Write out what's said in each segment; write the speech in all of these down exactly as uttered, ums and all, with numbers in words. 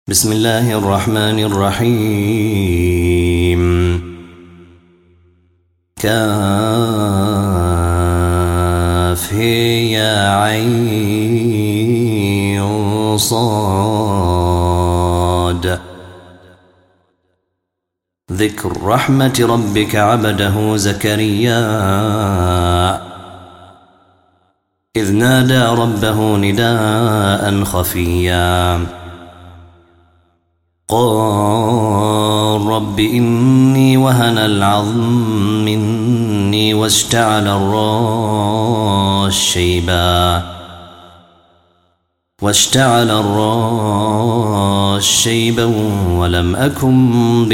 بسم الله الرحمن الرحيم. كاف يا عين صاد. ذكر رحمة ربك عبده زكريا إذ نادى ربه نداء خفيا قال رب إني وهن العظم مني واشتعل الرأس شيبا واشتعل الرأس شيبا ولم أكن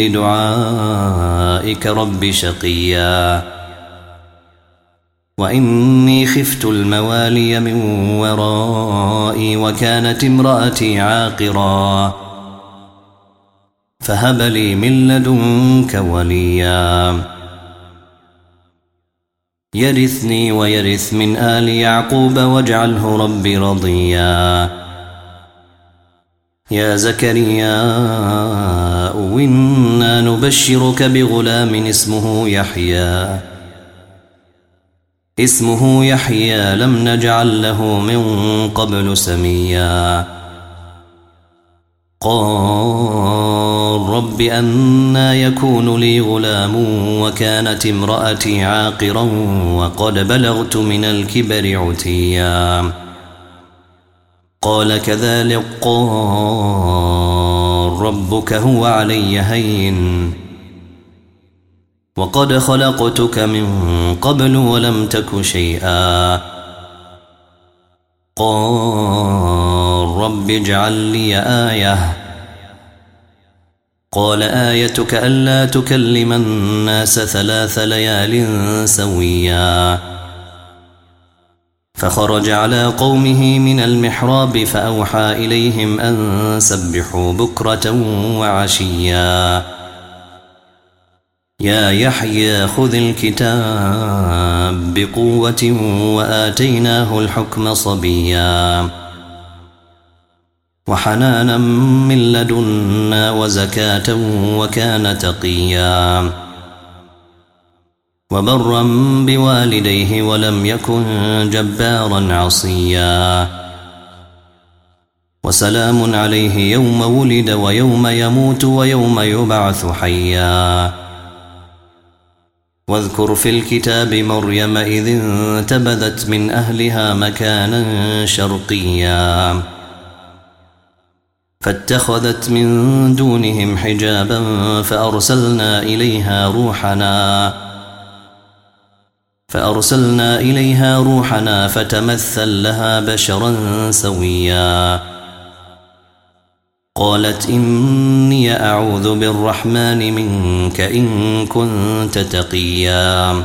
بدعائك رب شقيا وإني خفت الموالي من ورائي وكانت امرأتي عاقرا فهب لي من لدنك وليا يرثني ويرث من آل يعقوب واجعله رب رضيا يا زكريا إنا نبشرك بغلام اسمه يحيى اسمه يحيى لم نجعل له من قبل سميا قال رب أنى يكون لي غلام وكانت امرأتي عاقرا وقد بلغت من الكبر عتيا قال كذلك قال ربك هو علي هين وقد خلقتك من قبل ولم تك شيئا قال رب اجعل لي آية قال آيتك ألا تكلم الناس ثلاث ليال سويا فخرج على قومه من المحراب فأوحى إليهم أن سبحوا بكرة وعشيا يا يحيى خذ الكتاب بقوة وآتيناه الحكم صبيا وحنانا من لدنا وزكاة وكان تقيا وبرا بوالديه ولم يكن جبارا عصيا وسلام عليه يوم ولد ويوم يموت ويوم يبعث حيا واذكر في الكتاب مريم إذ انتبذت من أهلها مكانا شرقيا فاتخذت من دونهم حجابا فأرسلنا إليها روحنا فأرسلنا إليها روحنا فتمثل لها بشرا سويا قالت إني أعوذ بالرحمن منك إن كنت تقيا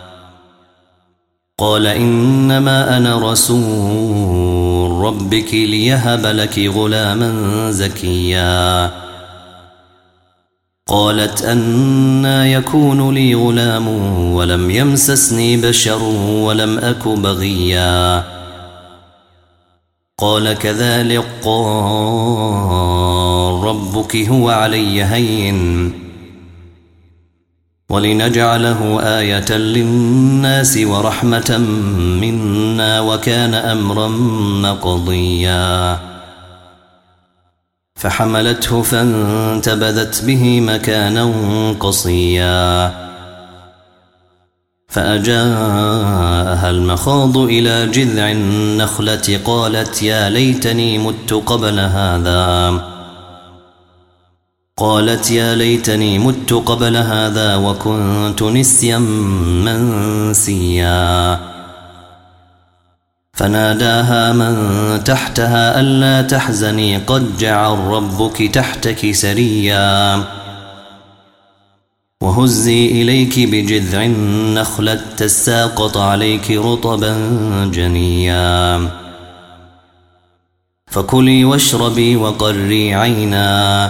قال إنما أنا رسول ربك ليهب لك غلاما زكيا قالت أنى يكون لي غلام ولم يمسسني بشر ولم أك بغيا قال كذلك قال ربك هو علي هين ولنجعله آية للناس ورحمة منا وكان أمرا مقضيا فحملته فانتبذت به مكانا قصيا فأجاءها المخاض إلى جذع النخلة قالت يا ليتني مت قبل هذا قالت يا ليتني مت قبل هذا وكنت نسيا منسيا فناداها من تحتها ألا تحزني قد جعل ربك تحتك سريا وهزي إليك بجذع النخلة تساقط عليك رطبا جنيا فكلي واشربي وقري عينا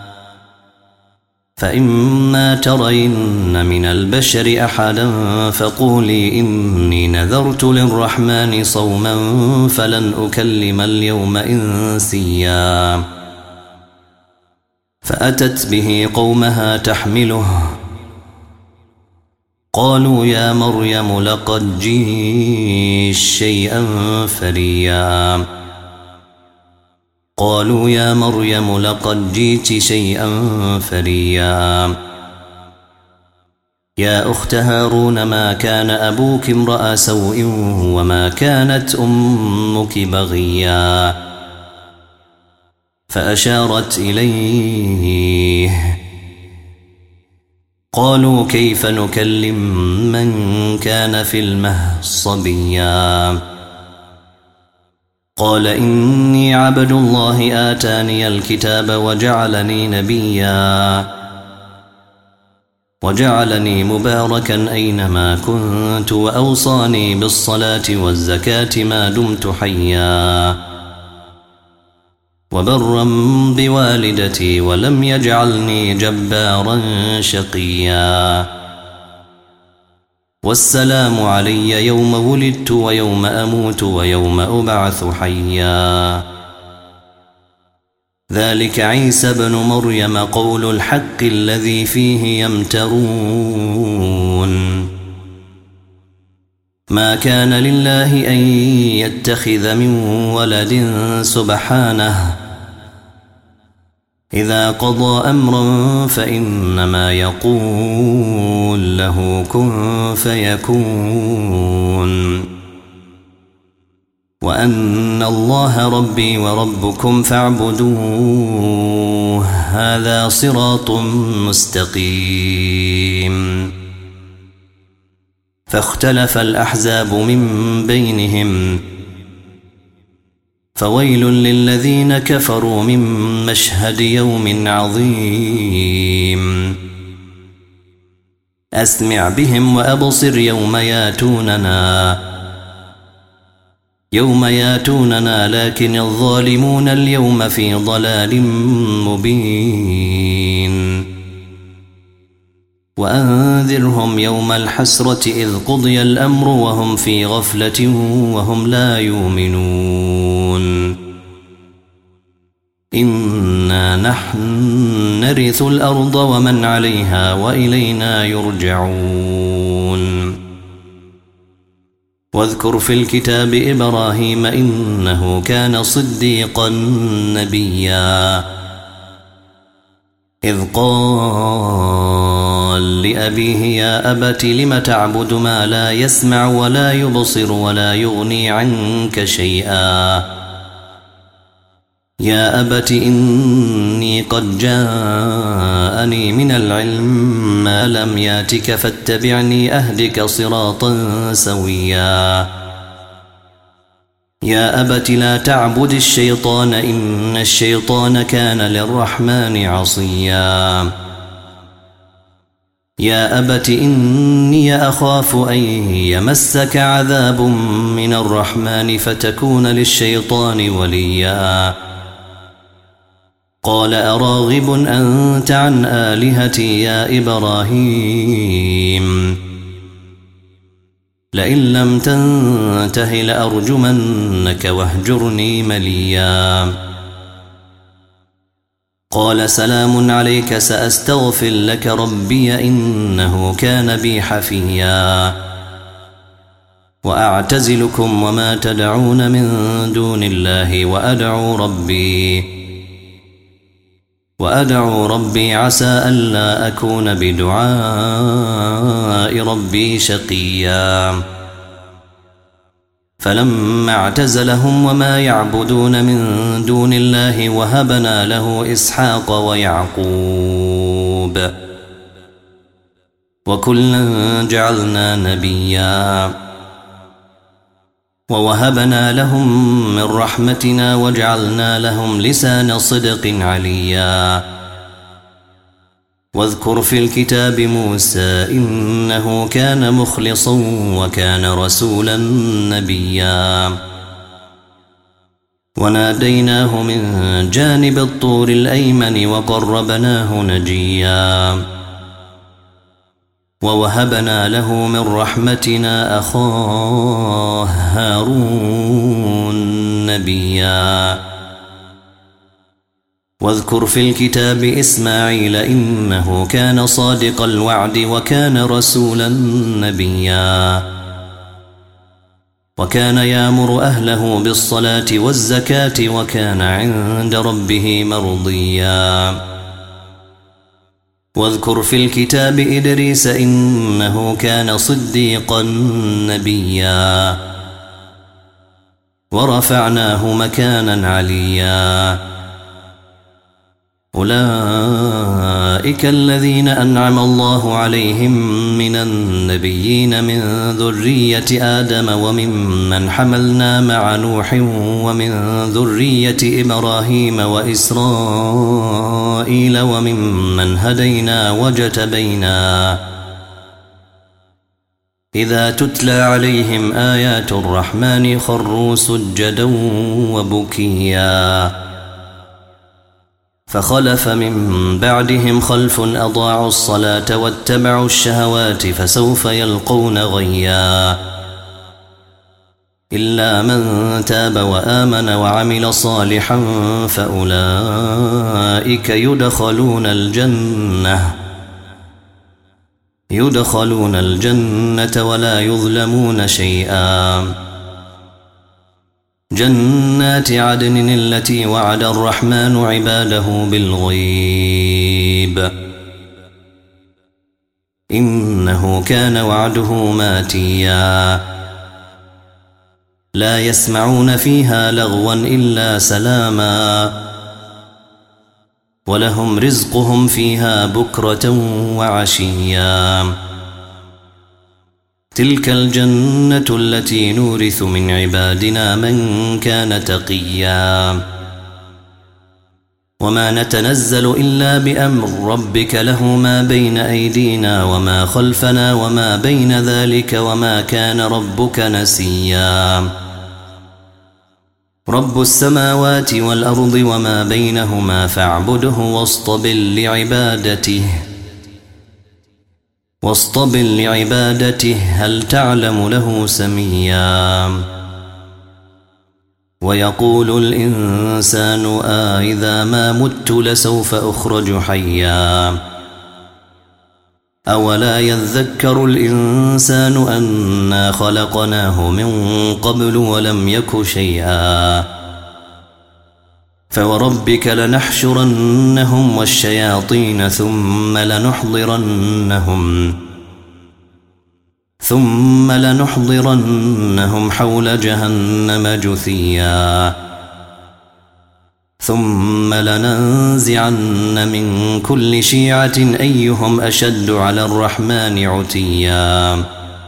فإما ترين من البشر أحدا فقولي إني نذرت للرحمن صوما فلن أكلم اليوم إنسيا فأتت به قومها تحمله قالوا يا مريم لقد جئت شيئا فريا قالوا يا مريم لقد جئت شيئا فريا يا أخت هارون ما كان أبوك امرأ سوء وما كانت أمك بغيا فأشارت إليه قالوا كيف نكلم من كان في المهد صبيا قال إني عبد الله آتاني الكتاب وجعلني نبيا وجعلني مباركا أينما كنت وأوصاني بالصلاة والزكاة ما دمت حيا وبرا بوالدتي ولم يجعلني جبارا شقيا والسلام علي يوم ولدت ويوم أموت ويوم أبعث حيا ذلك عيسى بن مريم قول الحق الذي فيه يمترون ما كان لله أن يتخذ من ولد سبحانه إذا قضى أمرا فإنما يقول له كن فيكون وأن الله ربي وربكم فاعبدوه هذا صراط مستقيم فاختلف الأحزاب من بينهم فويل للذين كفروا من مشهد يوم عظيم أسمع بهم وأبصر يوم ياتوننا يوم ياتوننا لكن الظالمون اليوم في ضلال مبين وأنذرهم يوم الحسرة إذ قضي الأمر وهم في غفلة وهم لا يؤمنون إنا نحن نرث الأرض ومن عليها وإلينا يرجعون واذكر في الكتاب إبراهيم إنه كان صديقا نبيا إذ قال لأبيه يا أبت لم تعبد ما لا يسمع ولا يبصر ولا يغني عنك شيئا يا أبت إني قد جاءني من العلم ما لم ياتك فاتبعني أهدك صراطا سويا يا أبت لا تعبد الشيطان إن الشيطان كان للرحمن عصيا يا أبت إني أخاف أن يمسك عذاب من الرحمن فتكون للشيطان وليا قال أراغب أنت عن آلهتي يا إبراهيم لئن لم تنته لأرجمنك واهجرني مليا قال سلام عليك سأستغفر لك ربي إنه كان بي حفيا وأعتزلكم وما تدعون من دون الله وأدعو ربي وأدعو ربي عسى ألا أكون بدعاء ربي شقيا فلما اعتزلهم وما يعبدون من دون الله وهبنا له إسحاق ويعقوب وكلا جعلنا نبيا ووهبنا لهم من رحمتنا وجعلنا لهم لسان صدق عليا واذكر في الكتاب موسى إنه كان مخلصا وكان رسولا نبيا وناديناه من جانب الطور الأيمن وقربناه نجيا ووهبنا له من رحمتنا أخاه هارون نبيا واذكر في الكتاب إسماعيل إنه كان صادق الوعد وكان رسولا نبيا وكان يأمر أهله بالصلاة والزكاة وكان عند ربه مرضيا واذكر في الكتاب إدريس إنه كان صديقا نبيا ورفعناه مكانا عليا أولئك الذين أنعم الله عليهم من النبيين من ذرية آدم وممن حملنا مع نوح ومن ذرية إبراهيم وإسرائيل وممن هدينا وجتبينا إذا تتلى عليهم آيات الرحمن خروا سجدا وبكيا فخلف من بعدهم خلف أضاعوا الصلاة واتبعوا الشهوات فسوف يلقون غيا إلا من تاب وآمن وعمل صالحا فأولئك يدخلون الجنة يدخلون الجنة ولا يظلمون شيئا جنات عدن التي وعد الرحمن عباده بالغيب إنه كان وعده ماتيا لا يسمعون فيها لغوا إلا سلاما ولهم رزقهم فيها بكرة وعشيا تلك الجنة التي نورث من عبادنا من كان تقيا وما نتنزل إلا بأمر ربك له ما بين أيدينا وما خلفنا وما بين ذلك وما كان ربك نسيا رب السماوات والأرض وما بينهما فاعبده واصطبر لعبادته واصطبر لعبادته هل تعلم له سميا ويقول الإنسان آئذا ما مت لسوف أخرج حيا أولا يذكر الإنسان أنا خلقناه من قبل ولم يك شيئا فوربك لنحشرنهم والشياطين ثم لنحضرنهم ثم لنحضرنهم حول جهنم جثيا ثم لننزعن من كل شيعة أيهم أشد على الرحمن عتيا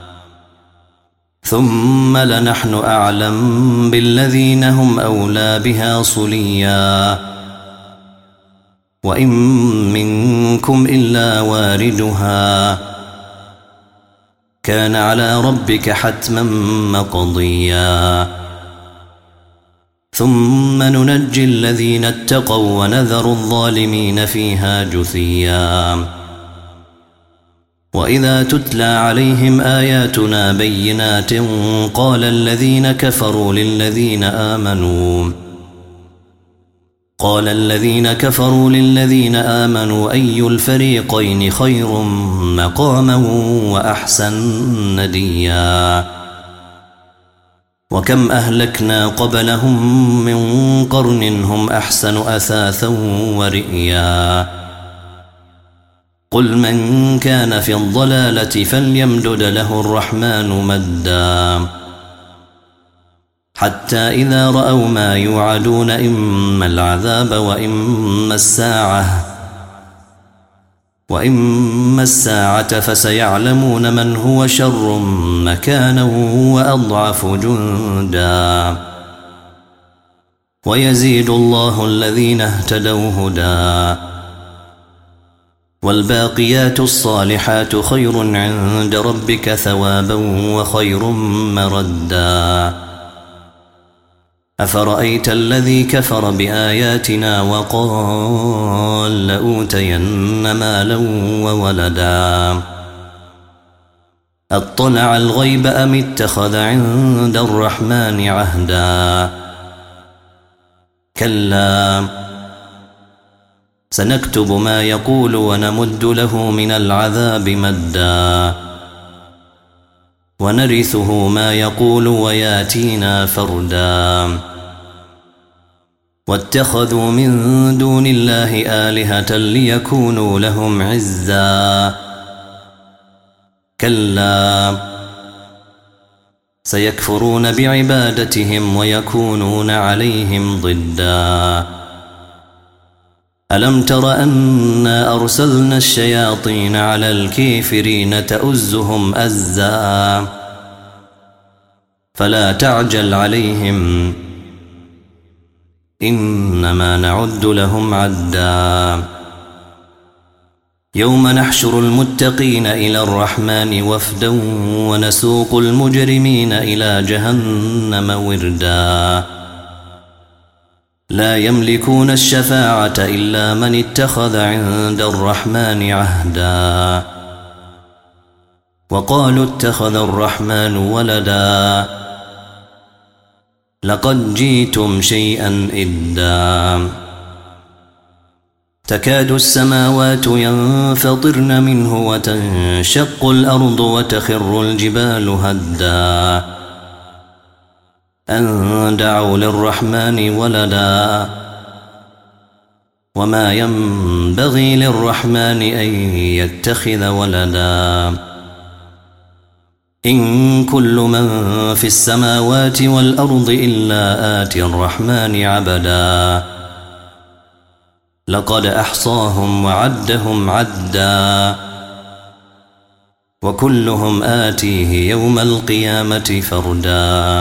ثم لنحن أعلم بالذين هم أولى بها صليا وإن منكم إلا واردها كان على ربك حتما مقضيا ثم ننجي الذين اتقوا ونذر الظالمين فيها جثيا وإذا تتلى عليهم آياتنا بينات قال الذين كفروا للذين آمنوا قال الذين كفروا للذين آمنوا أي الفريقين خير مقاما وأحسن نديا وكم أهلكنا قبلهم من قرن هم أحسن أثاثا ورئيا قل من كان في الضلالة فليمدد له الرحمن مدا حتى إذا رأوا ما يوعدون إما العذاب وإما الساعة وإما الساعة فسيعلمون من هو شر مكانا وأضعف جندا ويزيد الله الذين اهتدوا هدى والباقيات الصالحات خير عند ربك ثوابا وخير مردا أفرأيت الذي كفر بآياتنا وقال لأوتين مالا وولدا أطلع الغيب أم اتخذ عند الرحمن عهدا كلا سنكتب ما يقول ونمد له من العذاب مدا ونرثه ما يقول وياتينا فردا واتخذوا من دون الله آلهة ليكونوا لهم عزا كلا سيكفرون بعبادتهم ويكونون عليهم ضدا ألم تر أنا أرسلنا الشياطين على الكافرين تؤزهم أزا فلا تعجل عليهم إنما نعد لهم عدا يوم نحشر المتقين إلى الرحمن وفدا ونسوق المجرمين إلى جهنم وردا لا يملكون الشفاعة إلا من اتخذ عند الرحمن عهدا وقالوا اتخذ الرحمن ولدا لقد جئتم شيئا إدا تكاد السماوات ينفطرن منه وتنشق الأرض وتخر الجبال هدا أن دعوا للرحمن ولدا وما ينبغي للرحمن أن يتخذ ولدا إن كل من في السماوات والأرض إلا آتي الرحمن عبدا لقد أحصاهم وعدهم عدا وكلهم آتيه يوم القيامة فردا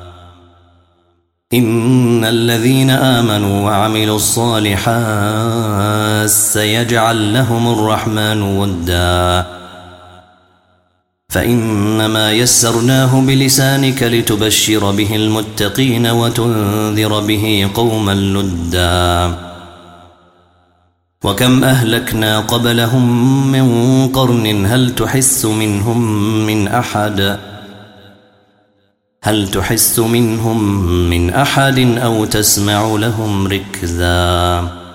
إن الذين آمنوا وعملوا الصالحات سيجعل لهم الرحمن ودا فإنما يسرناه بلسانك لتبشر به المتقين وتنذر به قوما لدا وكم أهلكنا قبلهم من قرن هل تحس منهم من أحد هل تحس منهم من أحد أو تسمع لهم ركزا